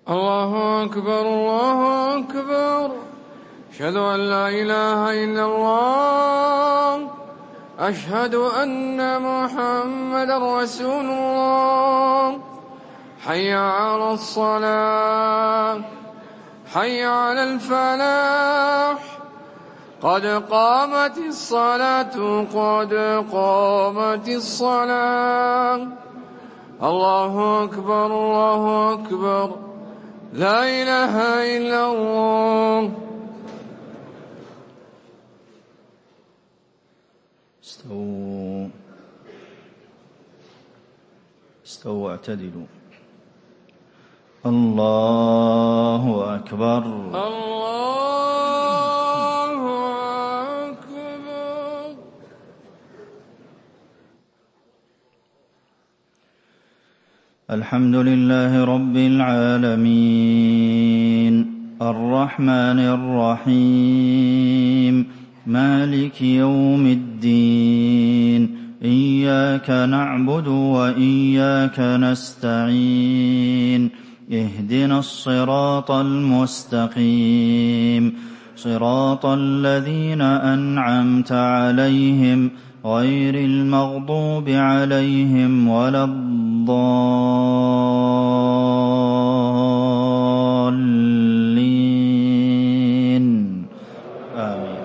الله أكبر الله أكبر. أشهد أن لا إله إلا الله. أشهد أن محمدا رسول الله. حي على الصلاة، حي على الفلاح، قد قامت الصلاة، قد قامت الصلاة. الله أكبر الله أكبر. لا إله إلا الله. استووا اعتدلوا. الله أكبر الله أكبر. الحمد لله رب العالمين، الرحمن الرحيم، مالك يوم الدين. إياك نعبد وإياك نستعين. اهدنا الصراط المستقيم، صراط الذين أنعمت عليهم غير المغضوب عليهم ولا الضالين. آمين.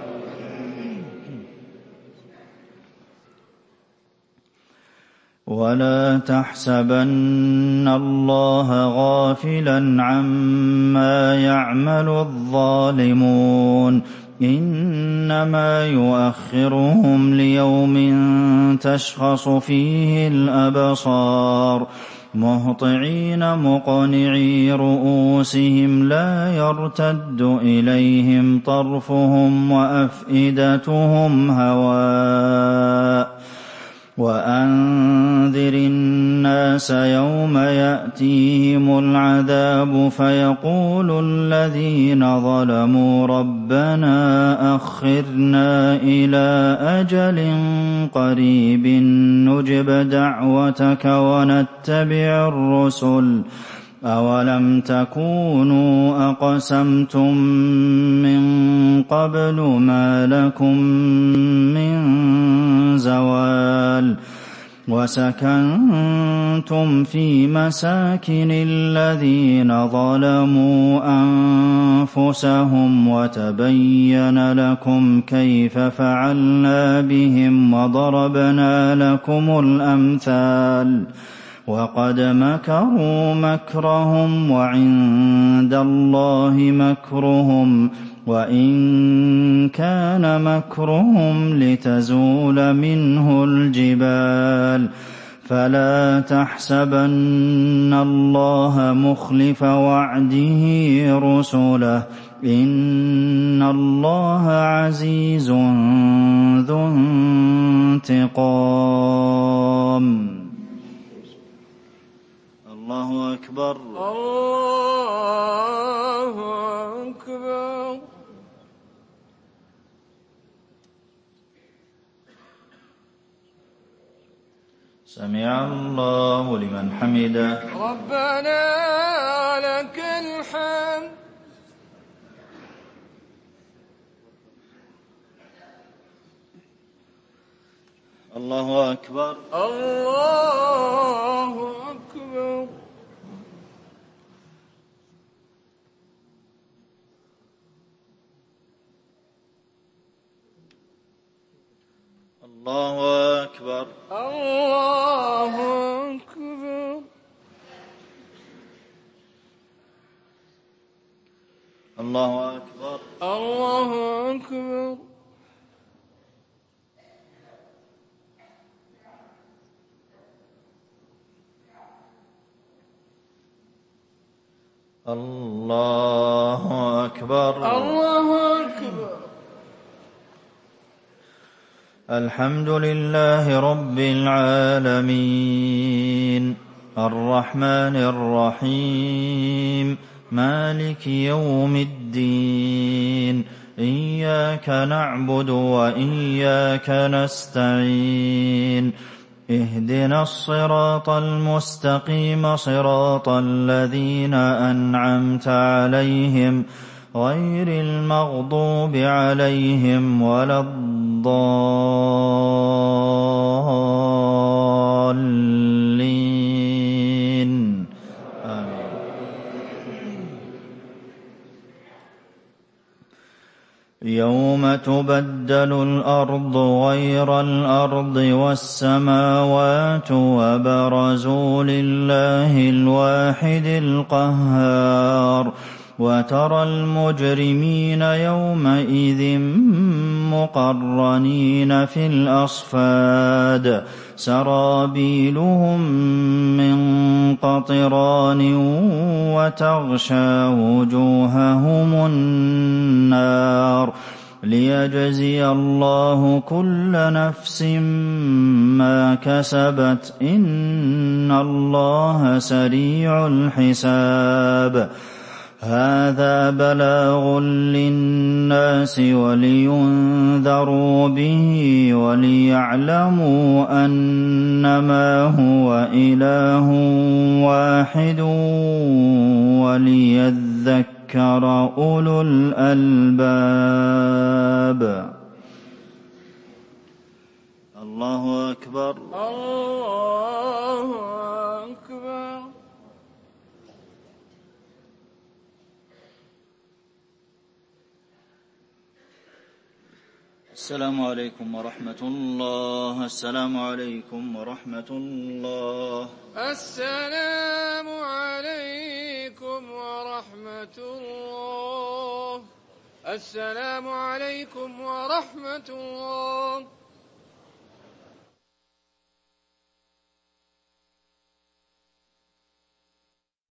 ولا تحسبن الله غافلا عما يعمل الظالمون، إنما يؤخرهم ليوم تشخص فيه الأبصار، مهطعين مقنعي رؤوسهم لا يرتد إليهم طرفهم وأفئدتهم هواء. وأنذر الناس يوم يأتيهم العذاب فيقول الذين ظلموا ربنا أخرنا إلى أجل قريب نجب دعوتك ونتبع الرسل، أولم تكونوا أقسمتم من قبل ما لكم من زوال. وسكنتم في مساكن الذين ظلموا أنفسهم وتبين لكم كيف فعلنا بهم وضربنا لكم الأمثال. وقد مكروا مكرهم وعند الله مكرهم وإن كان مكرهم لتزول منه الجبال. فلا تحسبن الله مخلف وعده رسله، إن الله عزيز ذو انتقام. الله أكبر الله أكبر. سمع الله لمن حمده. ربنا لك الحمد. الله أكبر الله أكبر. الله أكبر الله أكبر. الله أكبر الله أكبر. الله أكبر الله أكبر. الحمد لله رب العالمين، الرحمن الرحيم، مالك يوم الدين. إياك نعبد وإياك نستعين. اهدنا الصراط المستقيم صراط الذين أنعمت عليهم غير المغضوب عليهم ولا الضالين آمين. يوم تبدل الأرض غير الأرض والسماوات وبرزوا لله الواحد القهار وترى المجرمين يومئذ مقرنين في الأصفاد سرابيلهم من قطران وتغشى وجوههم النار ليجزي الله كل نفس ما كسبت إن الله سريع الحساب هذا بلاغ للناس ولينذروا به وليعلموا أنما هو إله واحد وليذكر أولو الألباب. الله أكبر. الله أكبر. السلام عليكم ورحمة الله. السلام عليكم ورحمة الله. السلام عليكم ورحمة الله. السلام عليكم ورحمة الله.